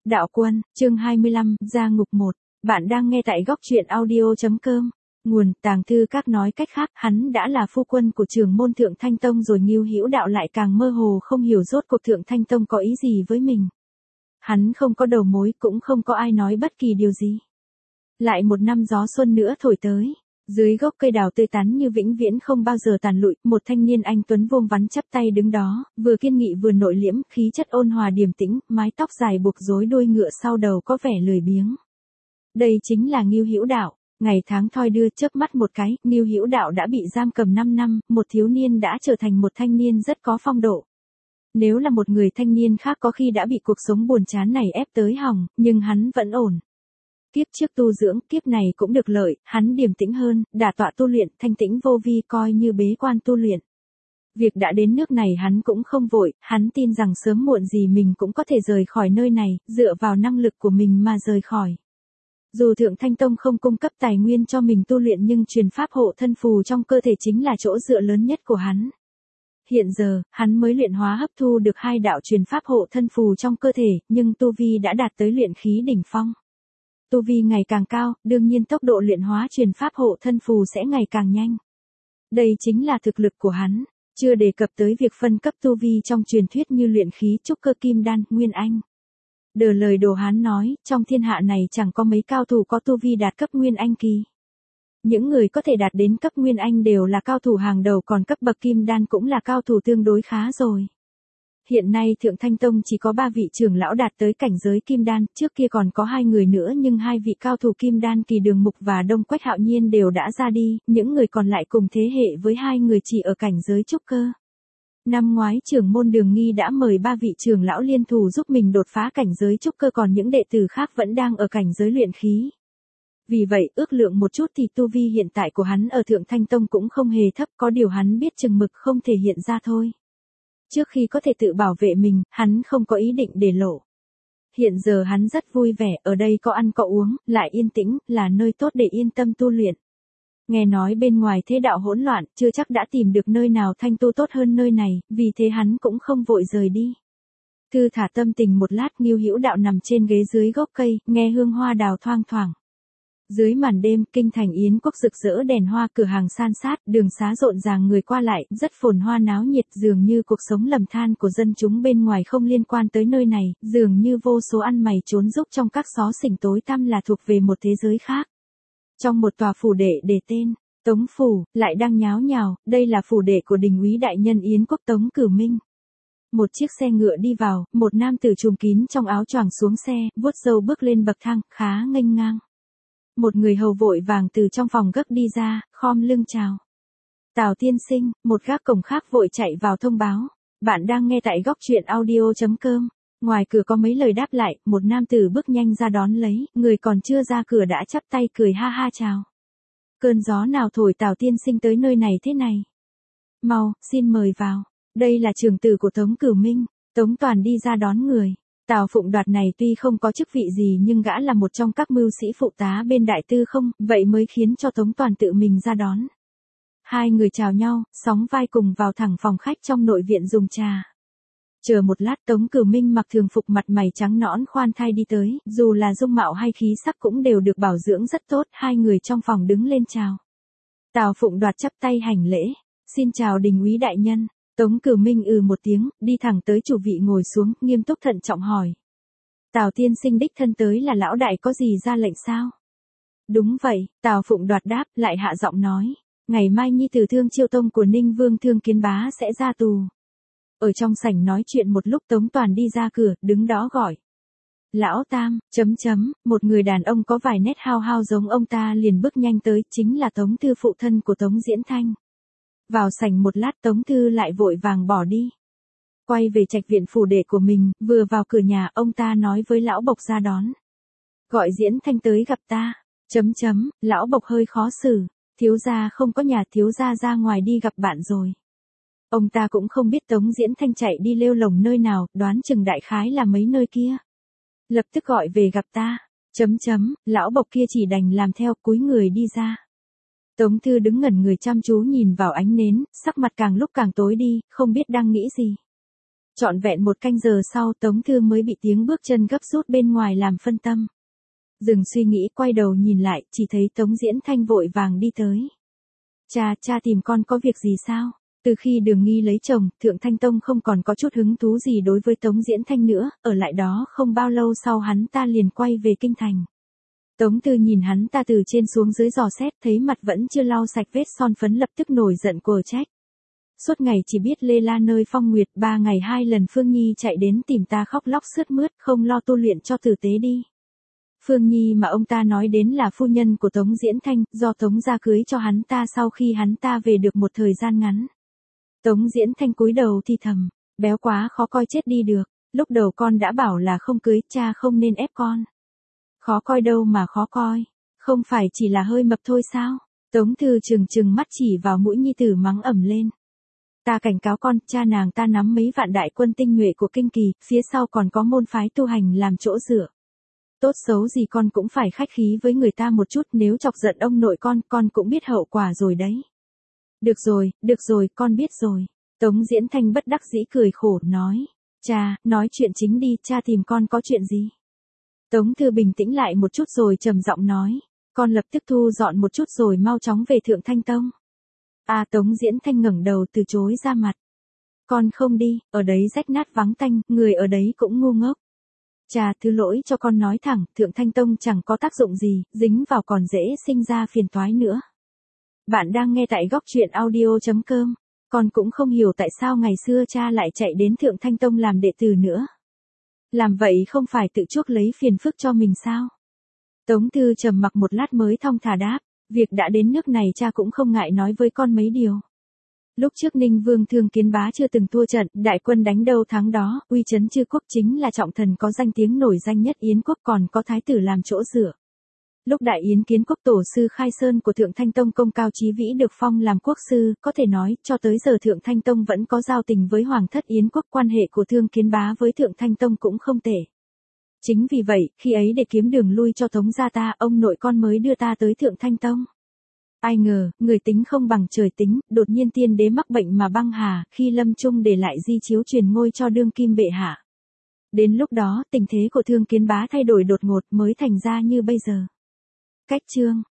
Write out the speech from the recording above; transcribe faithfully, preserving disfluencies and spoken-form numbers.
Đạo Quân, chương hai mươi lăm, Gia Ngục một. Bạn đang nghe tại góc truyện audio chấm com. Nguồn, Tàng Thư Các. Nói cách khác, hắn đã là phu quân của trưởng môn Thượng Thanh Tông rồi. Ngưu Hữu Đạo lại càng mơ hồ không hiểu rốt cuộc Thượng Thanh Tông có ý gì với mình. Hắn không có đầu mối, cũng không có ai nói bất kỳ điều gì. Lại một năm gió xuân nữa thổi tới. Dưới gốc cây đào tươi tắn như vĩnh viễn không bao giờ tàn lụi, một thanh niên anh tuấn vuông vắn chắp tay đứng đó, vừa kiên nghị vừa nội liễm, khí chất ôn hòa điềm tĩnh, mái tóc dài buộc rối đuôi ngựa sau đầu có vẻ lười biếng. Đây chính là Ngưu Hữu Đạo. Ngày tháng thoi đưa, chớp mắt một cái, Ngưu Hữu Đạo đã bị giam cầm năm năm, một thiếu niên đã trở thành một thanh niên rất có phong độ. Nếu là một người thanh niên khác có khi đã bị cuộc sống buồn chán này ép tới hỏng, nhưng hắn vẫn ổn. Kiếp trước tu dưỡng, kiếp này cũng được lợi, hắn điềm tĩnh hơn, đả tọa tu luyện, thanh tĩnh vô vi coi như bế quan tu luyện. Việc đã đến nước này hắn cũng không vội, hắn tin rằng sớm muộn gì mình cũng có thể rời khỏi nơi này, dựa vào năng lực của mình mà rời khỏi. Dù Thượng Thanh Tông không cung cấp tài nguyên cho mình tu luyện nhưng truyền pháp hộ thân phù trong cơ thể chính là chỗ dựa lớn nhất của hắn. Hiện giờ, hắn mới luyện hóa hấp thu được hai đạo truyền pháp hộ thân phù trong cơ thể, nhưng tu vi đã đạt tới luyện khí đỉnh phong. Tu vi ngày càng cao, đương nhiên tốc độ luyện hóa truyền pháp hộ thân phù sẽ ngày càng nhanh. Đây chính là thực lực của hắn, chưa đề cập tới việc phân cấp tu vi trong truyền thuyết như luyện khí trúc cơ kim đan, nguyên anh. Đờ lời Đồ Hán nói, trong thiên hạ này chẳng có mấy cao thủ có tu vi đạt cấp nguyên anh kỳ. Những người có thể đạt đến cấp nguyên anh đều là cao thủ hàng đầu, còn cấp bậc kim đan cũng là cao thủ tương đối khá rồi. Hiện nay Thượng Thanh Tông chỉ có ba vị trưởng lão đạt tới cảnh giới kim đan, trước kia còn có hai người nữa nhưng hai vị cao thủ kim đan kỳ Đường Mục và Đông Quách Hạo Nhiên đều đã ra đi, những người còn lại cùng thế hệ với hai người chỉ ở cảnh giới trúc cơ. Năm ngoái trưởng môn Đường Nghi đã mời ba vị trưởng lão liên thủ giúp mình đột phá cảnh giới trúc cơ, còn những đệ tử khác vẫn đang ở cảnh giới luyện khí. Vì vậy, ước lượng một chút thì tu vi hiện tại của hắn ở Thượng Thanh Tông cũng không hề thấp, có điều hắn biết chừng mực không thể hiện ra thôi. Trước khi có thể tự bảo vệ mình, hắn không có ý định để lộ. Hiện giờ hắn rất vui vẻ, ở đây có ăn có uống, lại yên tĩnh, là nơi tốt để yên tâm tu luyện. Nghe nói bên ngoài thế đạo hỗn loạn, chưa chắc đã tìm được nơi nào thanh tu tốt hơn nơi này, vì thế hắn cũng không vội rời đi. Thư thả tâm tình một lát, Ngưu Hữu Đạo nằm trên ghế dưới gốc cây, nghe hương hoa đào thoang thoảng. Dưới màn đêm, kinh thành Yến Quốc rực rỡ đèn hoa, cửa hàng san sát, đường xá rộn ràng người qua lại, rất phồn hoa náo nhiệt, dường như cuộc sống lầm than của dân chúng bên ngoài không liên quan tới nơi này, dường như vô số ăn mày trốn rúc trong các xó xỉnh tối tăm là thuộc về một thế giới khác. Trong một tòa phủ đệ để tên Tống Phủ, lại đang nháo nhào, đây là phủ đệ của đình úy đại nhân Yến Quốc Tống Cửu Minh. Một chiếc xe ngựa đi vào, một nam tử trùm kín trong áo choàng xuống xe, vuốt râu bước lên bậc thang, khá nghênh ngang. Một người hầu vội vàng từ trong phòng gấp đi ra, khom lưng chào. Tào tiên sinh, một gác cổng khác vội chạy vào thông báo. Bạn đang nghe tại góc truyện audio chấm com. Ngoài cửa có mấy lời đáp lại, một nam tử bước nhanh ra đón lấy, người còn chưa ra cửa đã chắp tay cười ha ha chào. Cơn gió nào thổi Tào tiên sinh tới nơi này thế này? Mau, xin mời vào. Đây là trưởng tử của Tống Cửu Minh. Tống Toàn đi ra đón người. Tào Phụng Đoạt này tuy không có chức vị gì nhưng gã là một trong các mưu sĩ phụ tá bên đại tư không, vậy mới khiến cho Tống Toàn tự mình ra đón. Hai người chào nhau, sóng vai cùng vào thẳng phòng khách trong nội viện dùng trà. Chờ một lát, Tống Cửu Minh mặc thường phục, mặt mày trắng nõn khoan thai đi tới, dù là dung mạo hay khí sắc cũng đều được bảo dưỡng rất tốt, hai người trong phòng đứng lên chào. Tào Phụng Đoạt chắp tay hành lễ, xin chào đình úy đại nhân. Tống Cửu Minh ừ một tiếng, đi thẳng tới chủ vị ngồi xuống, nghiêm túc thận trọng hỏi. Tào tiên sinh đích thân tới là lão đại có gì ra lệnh sao? Đúng vậy, Tào Phụng Đoạt đáp, lại hạ giọng nói. Ngày mai nhi tử Thương Chiêu Tông của Ninh Vương Thương Kiến Bá sẽ ra tù. Ở trong sảnh nói chuyện một lúc, Tống Toàn đi ra cửa, đứng đó gọi. Lão Tam, chấm chấm, một người đàn ông có vài nét hao hao giống ông ta liền bước nhanh tới, chính là Tống Thư phụ thân của Tống Diễn Thanh. Vào sảnh một lát, Tống Thư lại vội vàng bỏ đi. Quay về trạch viện phủ đệ của mình, vừa vào cửa nhà, ông ta nói với lão Bộc ra đón. Gọi Diễn Thanh tới gặp ta. Chấm chấm, lão Bộc hơi khó xử. Thiếu gia không có nhà, thiếu gia ra ngoài đi gặp bạn rồi. Ông ta cũng không biết Tống Diễn Thanh chạy đi lêu lồng nơi nào, đoán chừng đại khái là mấy nơi kia. Lập tức gọi về gặp ta. Chấm chấm, lão Bộc kia chỉ đành làm theo, cúi người đi ra. Tống Thư đứng ngẩn người chăm chú nhìn vào ánh nến, sắc mặt càng lúc càng tối đi, không biết đang nghĩ gì. Trọn vẹn một canh giờ sau Tống Thư mới bị tiếng bước chân gấp rút bên ngoài làm phân tâm. Dừng suy nghĩ quay đầu nhìn lại, chỉ thấy Tống Diễn Thanh vội vàng đi tới. Cha, cha tìm con có việc gì sao? Từ khi Đường Nghi lấy chồng, Thượng Thanh Tông không còn có chút hứng thú gì đối với Tống Diễn Thanh nữa, ở lại đó không bao lâu sau hắn ta liền quay về kinh thành. Tống Thư nhìn hắn ta từ trên xuống dưới dò xét, thấy mặt vẫn chưa lau sạch vết son phấn lập tức nổi giận của trách. Suốt ngày chỉ biết lê la nơi phong nguyệt, ba ngày hai lần Phương Nhi chạy đến tìm ta khóc lóc sướt mướt, không lo tu luyện cho tử tế đi. Phương Nhi mà ông ta nói đến là phu nhân của Tống Diễn Thanh, do Tống gia cưới cho hắn ta sau khi hắn ta về được một thời gian ngắn. Tống Diễn Thanh cúi đầu thì thầm, béo quá khó coi chết đi được, lúc đầu con đã bảo là không cưới, cha không nên ép con. Khó coi đâu mà khó coi, không phải chỉ là hơi mập thôi sao? Tống Thư trừng trừng mắt chỉ vào mũi nhi tử mắng ầm lên. Ta cảnh cáo con, cha nàng ta nắm mấy vạn đại quân tinh nhuệ của kinh kỳ, phía sau còn có môn phái tu hành làm chỗ dựa. Tốt xấu gì con cũng phải khách khí với người ta một chút, nếu chọc giận ông nội con, con cũng biết hậu quả rồi đấy. Được rồi, được rồi, con biết rồi. Tống Diễn Thanh bất đắc dĩ cười khổ nói. Cha, nói chuyện chính đi, cha tìm con có chuyện gì? Tống Thư bình tĩnh lại một chút rồi trầm giọng nói. Con lập tức thu dọn một chút rồi mau chóng về Thượng Thanh Tông. À, Tống Diễn Thanh ngẩng đầu từ chối ra mặt. Con không đi, ở đấy rách nát vắng tanh, người ở đấy cũng ngu ngốc. Cha, thứ lỗi cho con nói thẳng, Thượng Thanh Tông chẳng có tác dụng gì, dính vào còn dễ sinh ra phiền toái nữa. Bạn đang nghe tại góc truyện audio chấm com. Con cũng không hiểu tại sao ngày xưa cha lại chạy đến Thượng Thanh Tông làm đệ tử nữa. Làm vậy không phải tự chuốc lấy phiền phức cho mình sao? Tống Thư trầm mặc một lát mới thong thả đáp, việc đã đến nước này cha cũng không ngại nói với con mấy điều. Lúc trước Ninh Vương Thương Kiến Bá chưa từng thua trận, đại quân đánh đâu thắng đó, uy chấn chư quốc chính là trọng thần có danh tiếng nổi danh nhất Yến quốc, còn có thái tử làm chỗ dựa. Lúc đại Yến Kiến Quốc tổ sư Khai Sơn của Thượng Thanh Tông công cao chí vĩ được phong làm quốc sư, có thể nói, cho tới giờ Thượng Thanh Tông vẫn có giao tình với Hoàng thất Yến Quốc, quan hệ của Thương Kiến Bá với Thượng Thanh Tông cũng không tệ. Chính vì vậy, khi ấy để kiếm đường lui cho Tống gia ta, ông nội con mới đưa ta tới Thượng Thanh Tông. Ai ngờ, người tính không bằng trời tính, đột nhiên tiên đế mắc bệnh mà băng hà, khi lâm chung để lại di chiếu truyền ngôi cho đương kim bệ hạ. Đến lúc đó, tình thế của Thương Kiến Bá thay đổi đột ngột mới thành ra như bây giờ. Cách chương